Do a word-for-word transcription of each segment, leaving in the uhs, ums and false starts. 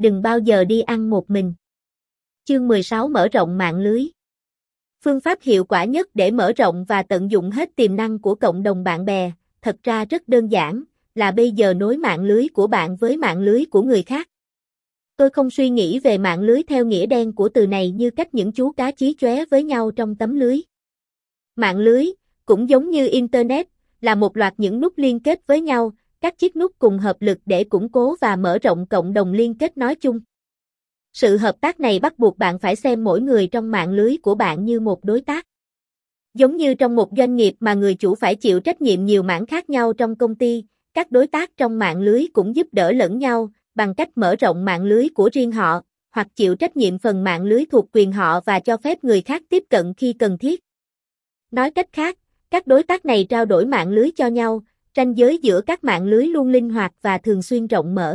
đừng bao giờ đi ăn một mình. Chương mười sáu mở rộng mạng lưới. Phương pháp hiệu quả nhất để mở rộng và tận dụng hết tiềm năng của cộng đồng bạn bè, thật ra rất đơn giản, là bây giờ nối mạng lưới của bạn với mạng lưới của người khác. Tôi không suy nghĩ về mạng lưới theo nghĩa đen của từ này như cách những chú cá chí chóe với nhau trong tấm lưới. Mạng lưới, cũng giống như Internet, là một loạt những nút liên kết với nhau, các chiếc nút cùng hợp lực để củng cố và mở rộng cộng đồng liên kết nói chung. Sự hợp tác này bắt buộc bạn phải xem mỗi người trong mạng lưới của bạn như một đối tác. Giống như trong một doanh nghiệp mà người chủ phải chịu trách nhiệm nhiều mảng khác nhau trong công ty, các đối tác trong mạng lưới cũng giúp đỡ lẫn nhau bằng cách mở rộng mạng lưới của riêng họ, hoặc chịu trách nhiệm phần mạng lưới thuộc quyền họ và cho phép người khác tiếp cận khi cần thiết. Nói cách khác, các đối tác này trao đổi mạng lưới cho nhau, ranh giới giữa các mạng lưới luôn linh hoạt và thường xuyên rộng mở.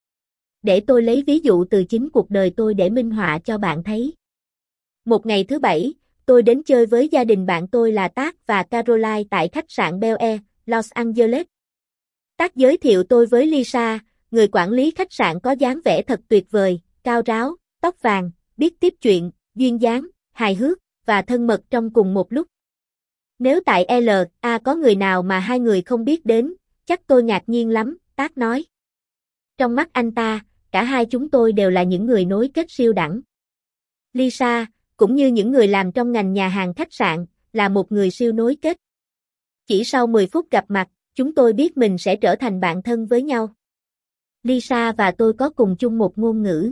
Để tôi lấy ví dụ từ chính cuộc đời tôi để minh họa cho bạn thấy. Một ngày thứ Bảy, tôi đến chơi với gia đình bạn tôi là Tác và Caroline tại khách sạn Bel Air, Los Angeles. Tác giới thiệu tôi với Lisa, người quản lý khách sạn có dáng vẻ thật tuyệt vời, cao ráo, tóc vàng, biết tiếp chuyện, duyên dáng, hài hước và thân mật trong cùng một lúc. Nếu tại lờ a có người nào mà hai người không biết đến, chắc tôi ngạc nhiên lắm, Tác nói. Trong mắt anh ta, cả hai chúng tôi đều là những người nối kết siêu đẳng. Lisa, cũng như những người làm trong ngành nhà hàng khách sạn, là một người siêu nối kết. Chỉ sau mười phút gặp mặt, chúng tôi biết mình sẽ trở thành bạn thân với nhau. Lisa và tôi có cùng chung một ngôn ngữ.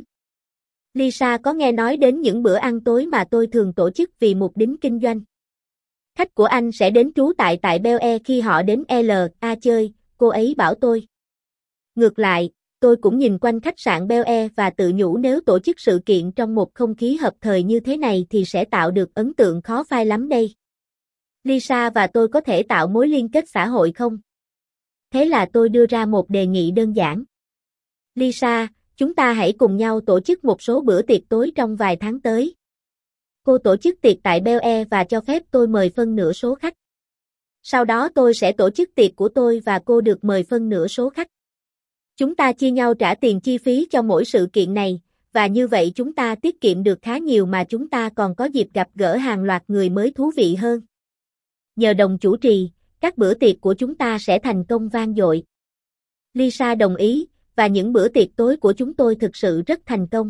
Lisa có nghe nói đến những bữa ăn tối mà tôi thường tổ chức vì mục đích kinh doanh. Khách của anh sẽ đến trú tại tại Bel Air khi họ đến lờ a chơi, cô ấy bảo tôi. Ngược lại, tôi cũng nhìn quanh khách sạn Bel Air và tự nhủ nếu tổ chức sự kiện trong một không khí hợp thời như thế này thì sẽ tạo được ấn tượng khó phai lắm đây. Lisa và tôi có thể tạo mối liên kết xã hội không? Thế là tôi đưa ra một đề nghị đơn giản. Lisa, chúng ta hãy cùng nhau tổ chức một số bữa tiệc tối trong vài tháng tới. Cô tổ chức tiệc tại Bel Air và cho phép tôi mời phân nửa số khách. Sau đó tôi sẽ tổ chức tiệc của tôi và cô được mời phân nửa số khách. Chúng ta chia nhau trả tiền chi phí cho mỗi sự kiện này, và như vậy chúng ta tiết kiệm được khá nhiều mà chúng ta còn có dịp gặp gỡ hàng loạt người mới thú vị hơn. Nhờ đồng chủ trì, các bữa tiệc của chúng ta sẽ thành công vang dội. Lisa đồng ý, và những bữa tiệc tối của chúng tôi thực sự rất thành công.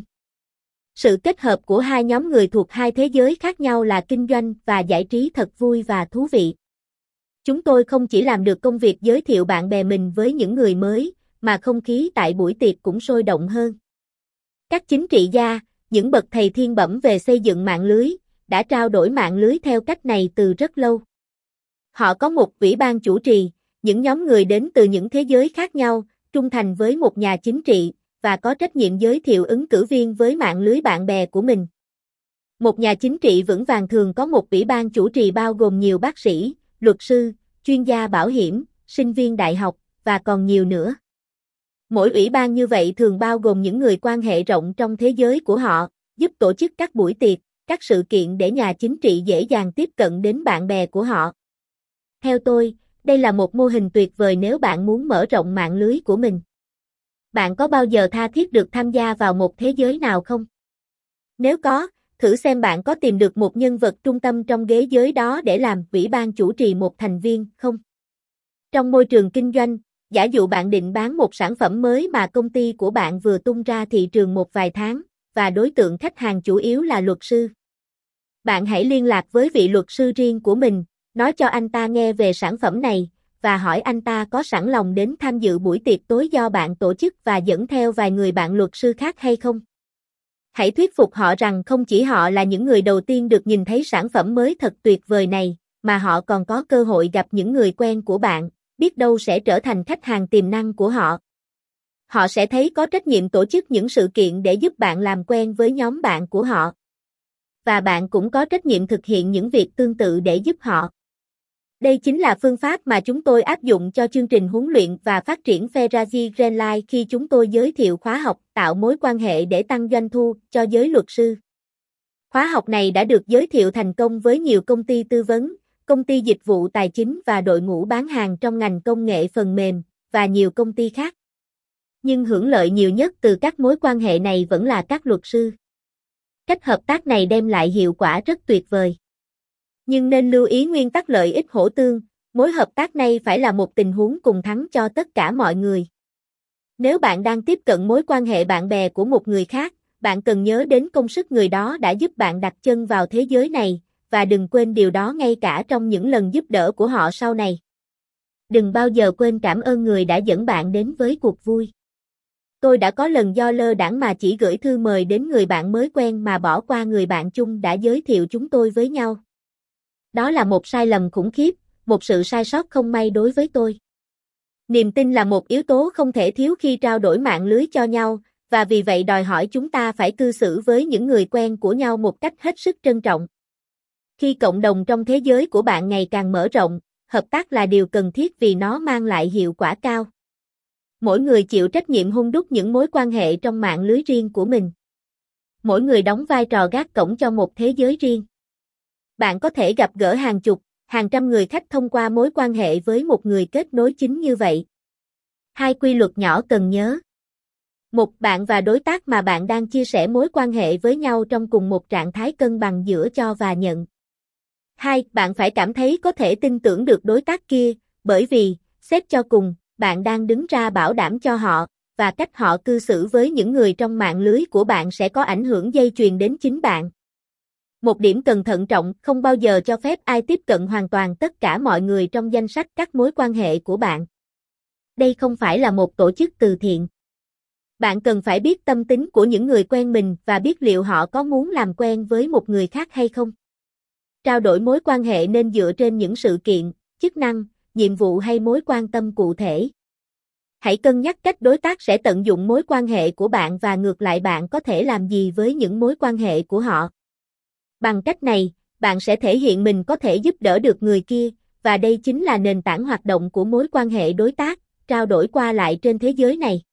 Sự kết hợp của hai nhóm người thuộc hai thế giới khác nhau là kinh doanh và giải trí thật vui và thú vị. Chúng tôi không chỉ làm được công việc giới thiệu bạn bè mình với những người mới, mà không khí tại buổi tiệc cũng sôi động hơn. Các chính trị gia, những bậc thầy thiên bẩm về xây dựng mạng lưới, đã trao đổi mạng lưới theo cách này từ rất lâu. Họ có một ủy ban chủ trì, những nhóm người đến từ những thế giới khác nhau, trung thành với một nhà chính trị, và có trách nhiệm giới thiệu ứng cử viên với mạng lưới bạn bè của mình. Một nhà chính trị vững vàng thường có một ủy ban chủ trì bao gồm nhiều bác sĩ, luật sư, chuyên gia bảo hiểm, sinh viên đại học, và còn nhiều nữa. Mỗi ủy ban như vậy thường bao gồm những người quan hệ rộng trong thế giới của họ, giúp tổ chức các buổi tiệc, các sự kiện để nhà chính trị dễ dàng tiếp cận đến bạn bè của họ. Theo tôi, đây là một mô hình tuyệt vời nếu bạn muốn mở rộng mạng lưới của mình. Bạn có bao giờ tha thiết được tham gia vào một thế giới nào không? Nếu có, thử xem bạn có tìm được một nhân vật trung tâm trong ghế giới đó để làm ủy ban chủ trì một thành viên không? Trong môi trường kinh doanh, giả dụ bạn định bán một sản phẩm mới mà công ty của bạn vừa tung ra thị trường một vài tháng, và đối tượng khách hàng chủ yếu là luật sư. Bạn hãy liên lạc với vị luật sư riêng của mình, nói cho anh ta nghe về sản phẩm này, và hỏi anh ta có sẵn lòng đến tham dự buổi tiệc tối do bạn tổ chức và dẫn theo vài người bạn luật sư khác hay không. Hãy thuyết phục họ rằng không chỉ họ là những người đầu tiên được nhìn thấy sản phẩm mới thật tuyệt vời này, mà họ còn có cơ hội gặp những người quen của bạn, biết đâu sẽ trở thành khách hàng tiềm năng của họ. Họ sẽ thấy có trách nhiệm tổ chức những sự kiện để giúp bạn làm quen với nhóm bạn của họ. Và bạn cũng có trách nhiệm thực hiện những việc tương tự để giúp họ. Đây chính là phương pháp mà chúng tôi áp dụng cho chương trình huấn luyện và phát triển Ferrari Greenlight khi chúng tôi giới thiệu khóa học tạo mối quan hệ để tăng doanh thu cho giới luật sư. Khóa học này đã được giới thiệu thành công với nhiều công ty tư vấn, công ty dịch vụ tài chính và đội ngũ bán hàng trong ngành công nghệ phần mềm, và nhiều công ty khác. Nhưng hưởng lợi nhiều nhất từ các mối quan hệ này vẫn là các luật sư. Cách hợp tác này đem lại hiệu quả rất tuyệt vời. Nhưng nên lưu ý nguyên tắc lợi ích hỗ tương, mối hợp tác này phải là một tình huống cùng thắng cho tất cả mọi người. Nếu bạn đang tiếp cận mối quan hệ bạn bè của một người khác, bạn cần nhớ đến công sức người đó đã giúp bạn đặt chân vào thế giới này, và đừng quên điều đó ngay cả trong những lần giúp đỡ của họ sau này. Đừng bao giờ quên cảm ơn người đã dẫn bạn đến với cuộc vui. Tôi đã có lần do lơ đãng mà chỉ gửi thư mời đến người bạn mới quen mà bỏ qua người bạn chung đã giới thiệu chúng tôi với nhau. Đó là một sai lầm khủng khiếp, một sự sai sót không may đối với tôi. Niềm tin là một yếu tố không thể thiếu khi trao đổi mạng lưới cho nhau, và vì vậy đòi hỏi chúng ta phải cư xử với những người quen của nhau một cách hết sức trân trọng. Khi cộng đồng trong thế giới của bạn ngày càng mở rộng, hợp tác là điều cần thiết vì nó mang lại hiệu quả cao. Mỗi người chịu trách nhiệm hun đúc những mối quan hệ trong mạng lưới riêng của mình. Mỗi người đóng vai trò gác cổng cho một thế giới riêng. Bạn có thể gặp gỡ hàng chục, hàng trăm người khách thông qua mối quan hệ với một người kết nối chính như vậy. Hai quy luật nhỏ cần nhớ. Một, bạn và đối tác mà bạn đang chia sẻ mối quan hệ với nhau trong cùng một trạng thái cân bằng giữa cho và nhận. Hai, bạn phải cảm thấy có thể tin tưởng được đối tác kia, bởi vì, xét cho cùng, bạn đang đứng ra bảo đảm cho họ, và cách họ cư xử với những người trong mạng lưới của bạn sẽ có ảnh hưởng dây chuyền đến chính bạn. Một điểm cần thận trọng, không bao giờ cho phép ai tiếp cận hoàn toàn tất cả mọi người trong danh sách các mối quan hệ của bạn. Đây không phải là một tổ chức từ thiện. Bạn cần phải biết tâm tính của những người quen mình và biết liệu họ có muốn làm quen với một người khác hay không. Trao đổi mối quan hệ nên dựa trên những sự kiện, chức năng, nhiệm vụ hay mối quan tâm cụ thể. Hãy cân nhắc cách đối tác sẽ tận dụng mối quan hệ của bạn và ngược lại bạn có thể làm gì với những mối quan hệ của họ. Bằng cách này, bạn sẽ thể hiện mình có thể giúp đỡ được người kia, và đây chính là nền tảng hoạt động của mối quan hệ đối tác, trao đổi qua lại trên thế giới này.